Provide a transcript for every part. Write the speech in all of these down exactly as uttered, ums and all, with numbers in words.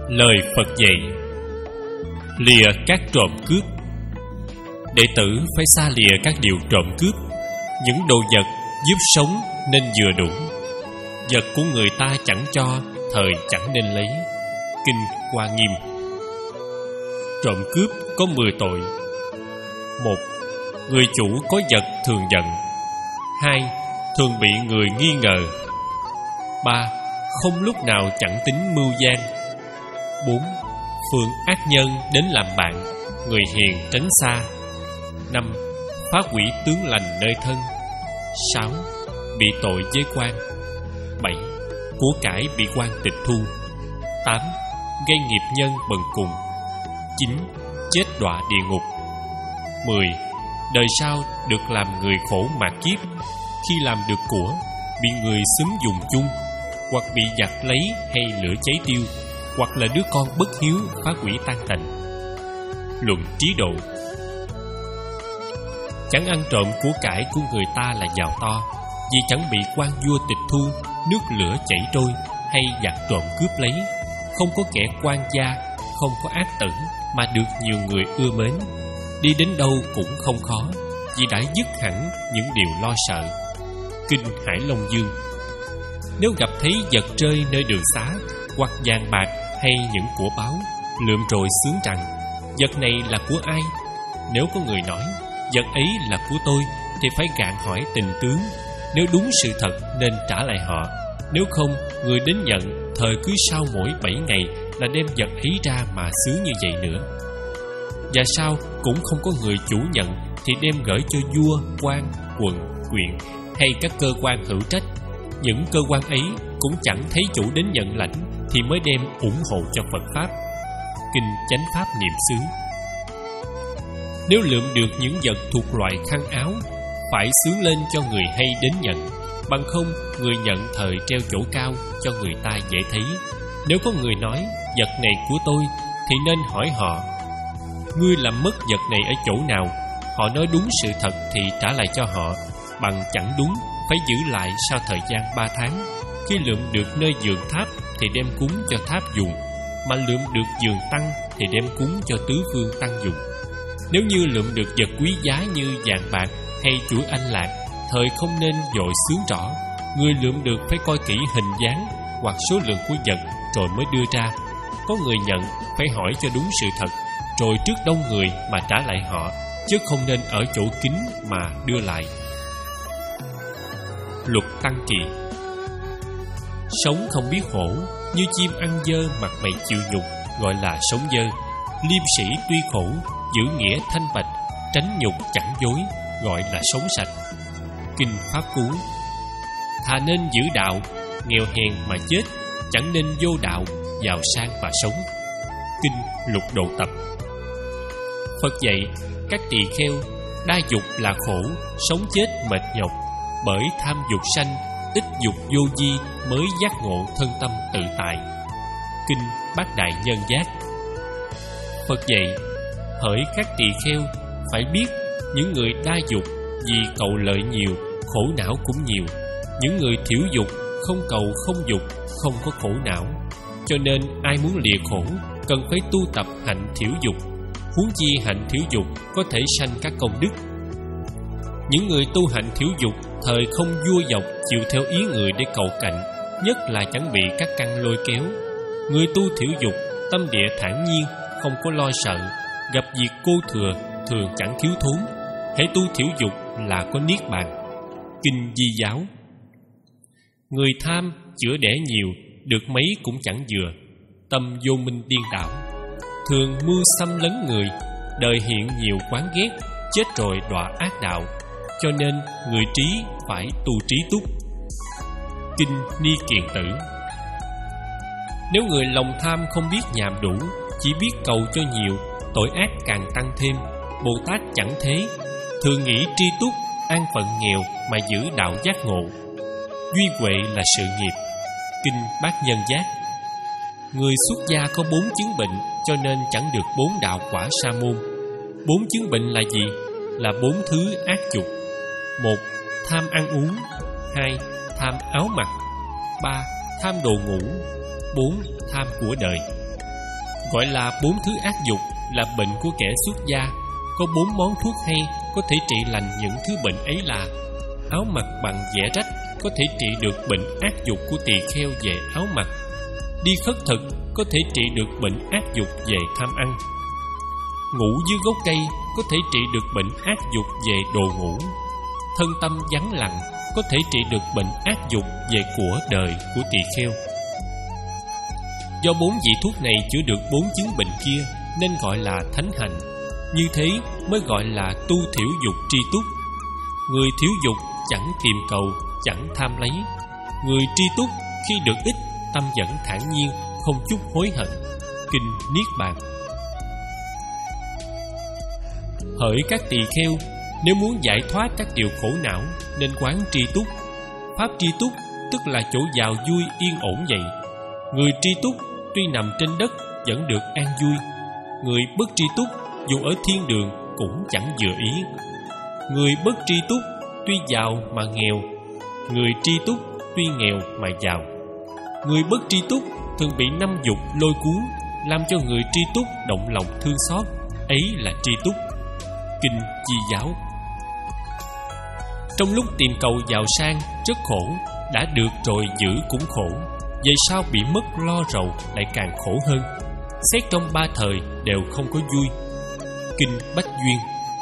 Lời Phật dạy: lìa các trộm cướp. Đệ tử phải xa lìa các điều trộm cướp, những đồ vật giúp sống nên vừa đủ. Vật của người ta chẳng cho, thời chẳng nên lấy. Kinh Hoa Nghiêm. Trộm cướp có mười tội. Một, người chủ có vật thường giận. Hai, thường bị người nghi ngờ. Ba, không lúc nào chẳng tính mưu gian. Bốn, phường ác nhân đến làm bạn, người hiền tránh xa. Năm, phá hủy tướng lành nơi thân. Sáu, bị tội với quan. Bảy, của cải bị quan tịch thu. Tám, gây nghiệp nhân bần cùng. Chín, chết đọa địa ngục. Mười, đời sau được làm người khổ mạt kiếp. Khi làm được của, bị người xúm dùng chung, hoặc bị giặc lấy hay lửa cháy tiêu, hoặc là đứa con bất hiếu phá hủy tan tành. Luận trí độ. Chẳng ăn trộm của cải của người ta là giàu to, vì chẳng bị quan vua tịch thu, nước lửa chảy trôi, hay giặc trộm cướp lấy. Không có kẻ quan gia, không có ác tử, mà được nhiều người ưa mến. Đi đến đâu cũng không khó, vì đã dứt hẳn những điều lo sợ. Kinh Hải Long Dương. Nếu gặp thấy vật rơi nơi đường xá, hoặc vàng bạc hay những của báu, lượm rồi xướng rằng: vật này là của ai? Nếu có người nói vật ấy là của tôi, thì phải gạn hỏi tình tướng. Nếu đúng sự thật nên trả lại họ. Nếu không, người đến nhận, thời cứ sau mỗi bảy ngày là đem vật ấy ra mà xướng như vậy nữa. Và sau cũng không có người chủ nhận, thì đem gửi cho vua, quan, quận, huyện hay các cơ quan hữu trách. Những cơ quan ấy cũng chẳng thấy chủ đến nhận lãnh, thì mới đem ủng hộ cho Phật Pháp. Kinh Chánh Pháp Niệm xứ. Nếu lượm được những vật thuộc loại khăn áo, phải xướng lên cho người hay đến nhận. Bằng không, người nhận thời treo chỗ cao, cho người ta dễ thấy. Nếu có người nói vật này của tôi, thì nên hỏi họ: ngươi làm mất vật này ở chỗ nào? Họ nói đúng sự thật thì trả lại cho họ, bằng chẳng đúng phải giữ lại sau thời gian ba tháng. Khi lượm được nơi vườn tháp thì đem cúng cho tháp dùng, mà lượm được vườn tăng thì đem cúng cho tứ phương tăng dùng. Nếu như lượm được vật quý giá như vàng bạc hay chuỗi anh lạc, thời không nên vội xướng rõ. Người lượm được phải coi kỹ hình dáng hoặc số lượng của vật rồi mới đưa ra. Có người nhận phải hỏi cho đúng sự thật, rồi trước đông người mà trả lại họ, chứ không nên ở chỗ kín mà đưa lại. Luật Tăng Kỳ. Sống không biết hổ, như chim ăn dơ mặt mày chịu nhục, gọi là sống dơ. Liêm sĩ tuy khổ, giữ nghĩa thanh bạch, tránh nhục chẳng dối, gọi là sống sạch. Kinh Pháp Cú. Thà nên giữ đạo, nghèo hèn mà chết, chẳng nên vô đạo, giàu sang mà sống. Kinh Lục Độ Tập. Phật dạy các tỳ kheo, đa dục là khổ, sống chết mệt nhọc. Bởi tham dục sanh, ít dục vô vi, mới giác ngộ thân tâm tự tại. Kinh Bát Đại Nhân Giác. Phật dạy hỡi các tỳ kheo, phải biết những người đa dục, vì cầu lợi nhiều, khổ não cũng nhiều. Những người thiểu dục, không cầu không dục, không có khổ não. Cho nên ai muốn lìa khổ, cần phải tu tập hạnh thiểu dục. Huống chi hạnh thiểu dục có thể sanh các công đức. Những người tu hạnh thiểu dục, thời không vua dọc chịu theo ý người để cầu cạnh, nhất là chẳng bị các căn lôi kéo. Người tu thiểu dục, tâm địa thản nhiên, không có lo sợ, gặp việc cô thừa, thường chẳng thiếu thốn. Hễ tu thiểu dục là có niết bàn. Kinh Di Giáo. Người tham chữa đẻ nhiều, được mấy cũng chẳng vừa, tâm vô minh điên đảo. Thường mưu xâm lấn người, đời hiện nhiều quán ghét, chết rồi đọa ác đạo. Cho nên người trí phải tu trí túc. Kinh Ni Kiền Tử. Nếu người lòng tham không biết nhàm đủ, chỉ biết cầu cho nhiều, tội ác càng tăng thêm. Bồ Tát chẳng thế, thường nghĩ tri túc, an phận nghèo mà giữ đạo giác ngộ. Duy huệ là sự nghiệp. Kinh Bát Nhân Giác. Người xuất gia có bốn chứng bệnh, cho nên chẳng được bốn đạo quả sa môn. Bốn chứng bệnh là gì? Là bốn thứ ác dục. Một, tham ăn uống. Hai, tham áo mặc. Ba, tham đồ ngủ. Bốn, tham của đời. Gọi là bốn thứ ác dục là bệnh của kẻ xuất gia. Có bốn món thuốc hay có thể trị lành những thứ bệnh ấy là: áo mặc bằng vẽ rách có thể trị được bệnh ác dục của tỳ kheo về áo mặc; đi khất thực có thể trị được bệnh ác dục về tham ăn; ngủ dưới gốc cây có thể trị được bệnh ác dục về đồ ngủ; thân tâm vắng lặng có thể trị được bệnh ác dục về của đời của tỳ kheo. Do bốn vị thuốc này chữa được bốn chứng bệnh kia nên gọi là thánh hạnh. Như thế mới gọi là tu thiểu dục tri túc. Người thiểu dục chẳng tìm cầu, chẳng tham lấy. Người tri túc khi được ít, tâm vẫn thản nhiên, không chút hối hận. Kinh Niết Bàn. Hỡi các tỳ kheo, nếu muốn giải thoát các điều khổ não nên quán tri túc. Pháp tri túc tức là chỗ vào vui yên ổn vậy. Người tri túc tuy nằm trên đất vẫn được an vui. Người bất tri túc dù ở thiên đường cũng chẳng vừa ý. Người bất tri túc tuy giàu mà nghèo, người tri túc tuy nghèo mà giàu. Người bất tri túc thường bị năm dục lôi cuốn, làm cho người tri túc động lòng thương xót. Ấy là tri túc. Kinh Chi Giáo. Trong lúc tìm cầu giàu sang rất khổ, đã được rồi giữ cũng khổ, về sau bị mất lo rầu lại càng khổ hơn. Xét trong ba thời đều không có vui. Kinh Bách Duyên.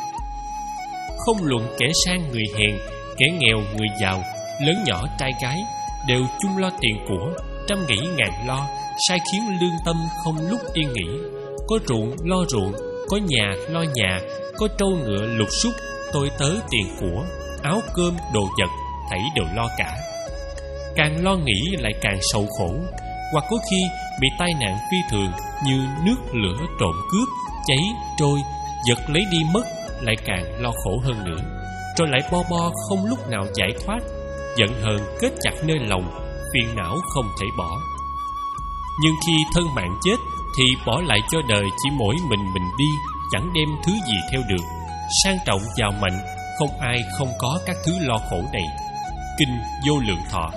Không luận kẻ sang người hèn, kẻ nghèo người giàu, lớn nhỏ trai gái đều chung lo tiền của, trăm nghĩ ngàn lo, sai khiến lương tâm không lúc yên nghỉ. Có ruộng lo ruộng, có nhà lo nhà, có trâu ngựa lục súc, tôi tớ tiền của, áo cơm đồ vật thảy đều lo cả. Càng lo nghĩ lại càng sầu khổ, hoặc có khi bị tai nạn phi thường như nước lửa trộm cướp, cháy trôi, vật lấy đi mất, lại càng lo khổ hơn nữa. Rồi lại bo bo không lúc nào giải thoát, giận hờn kết chặt nơi lòng, phiền não không thể bỏ. Nhưng khi thân mạng chết thì bỏ lại cho đời chỉ mỗi mình mình đi, chẳng đem thứ gì theo được. Sang trọng giàu mạnh, không ai không có các thứ lo khổ này. Kinh Vô Lượng Thọ.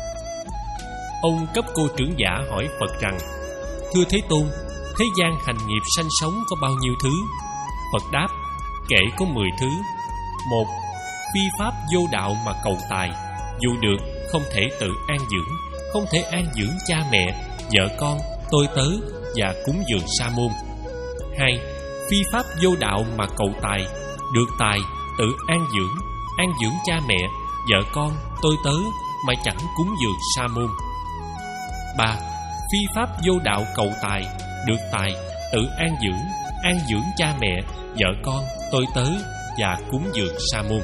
Ông Cấp Cô Trưởng Giả hỏi Phật rằng: Thưa Thế Tôn, thế gian hành nghiệp sanh sống có bao nhiêu thứ? Phật đáp: Kể có mười thứ. Một, phi pháp vô đạo mà cầu tài, dù được không thể tự an dưỡng, không thể an dưỡng cha mẹ, vợ con, tôi tớ và cúng dường sa môn. Hai, phi pháp vô đạo mà cầu tài, được tài tự an dưỡng, an dưỡng cha mẹ, vợ con, tôi tớ mà chẳng cúng dường sa môn. Ba, phi pháp vô đạo cầu tài, được tài tự an dưỡng, an dưỡng cha mẹ, vợ con, tôi tớ và cúng dường sa môn.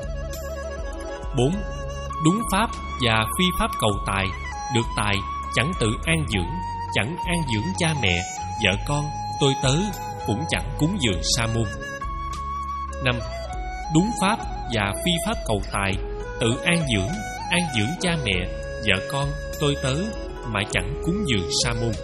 Bốn, đúng pháp và phi pháp cầu tài, được tài chẳng tự an dưỡng, chẳng an dưỡng cha mẹ, vợ con, tôi tớ cũng chẳng cúng dường sa môn. Năm, đúng pháp và phi pháp cầu tài, tự an dưỡng, an dưỡng cha mẹ, vợ con, tôi tớ mà chẳng cúng dường sa môn.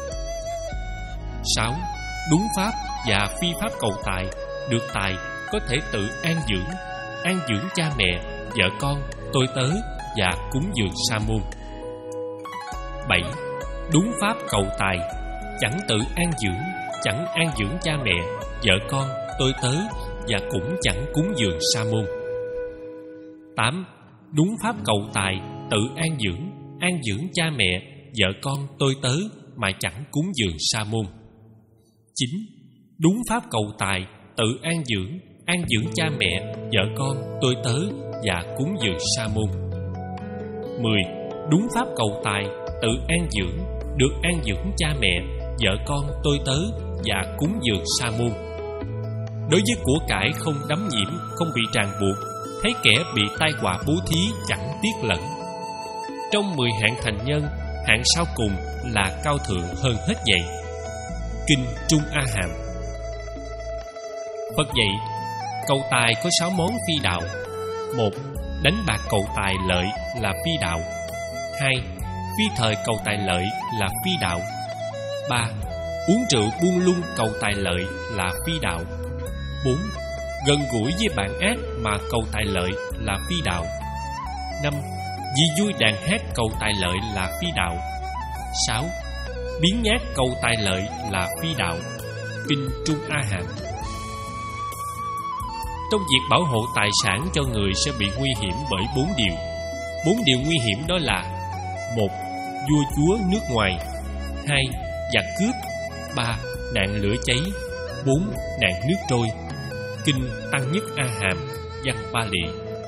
Sáu, đúng pháp và phi pháp cầu tài, được tài có thể tự an dưỡng, an dưỡng cha mẹ, vợ con, tôi tớ và cúng dường sa môn. Bảy, đúng pháp cầu tài, chẳng tự an dưỡng, chẳng an dưỡng cha mẹ, vợ con, tôi tớ và cũng chẳng cúng dường sa môn. Tám, đúng pháp cầu tài, tự an dưỡng, an dưỡng cha mẹ, vợ con, tôi tớ mà chẳng cúng dường sa môn. Chín, đúng pháp cầu tài, tự an dưỡng, an dưỡng cha mẹ, vợ con, tôi tớ và cúng dường sa môn. Mười, đúng pháp cầu tài, tự an dưỡng, được an dưỡng cha mẹ, vợ con, tôi tớ và cúng dường sa môn. Đối với của cải không đắm nhiễm, không bị ràng buộc, thấy kẻ bị tai họa bố thí chẳng tiếc lẫn. Trong mười hạng thành nhân, hạng sau cùng là cao thượng hơn hết vậy. Kinh Trung A Hàm. Phật dạy cầu tài có sáu món phi đạo. Một, đánh bạc cầu tài lợi là phi đạo. Hai, phi thời cầu tài lợi là phi đạo. Ba, uống rượu buông lung cầu tài lợi là phi đạo. Bốn, gần gũi với bạn ác mà cầu tài lợi là phi đạo. Năm, vì vui đàn hát cầu tài lợi là phi đạo. Sáu, biến nhát cầu tài lợi là phi đạo. Kinh Trung A Hàm. Trong việc bảo hộ tài sản cho người sẽ bị nguy hiểm bởi bốn điều. Bốn điều nguy hiểm đó là: một. Vua chúa nước ngoài. Hai. Giặc cướp. Ba. Nạn lửa cháy. Bốn. Nạn nước trôi. Kinh Tăng Nhất A Hàm, văn Pali.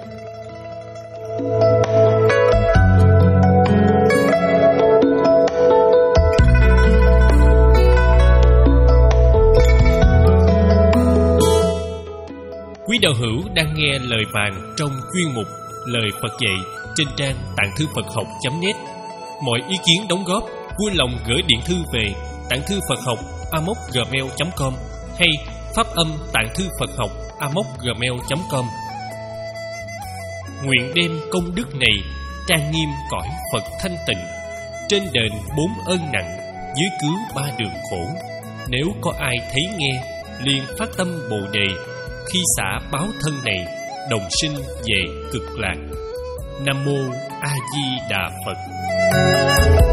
Quý đạo hữu đang nghe lời vàng trong chuyên mục Lời Phật dạy trên trang tạng thư Phật học chấm net. Mọi ý kiến đóng góp vui lòng gửi điện thư về tạng thư Phật học a m o c gmail chấm com hay phát âm tạng thư Phật học a m o c gmail chấm com. Nguyện đem công đức này trang nghiêm cõi Phật thanh tịnh, trên đền bốn ơn nặng, dưới cứu ba đường khổ. Nếu có ai thấy nghe, liền phát tâm Bồ đề, khi xả báo thân này, đồng sinh về cực lạc. Nam mô A Di Đà Phật.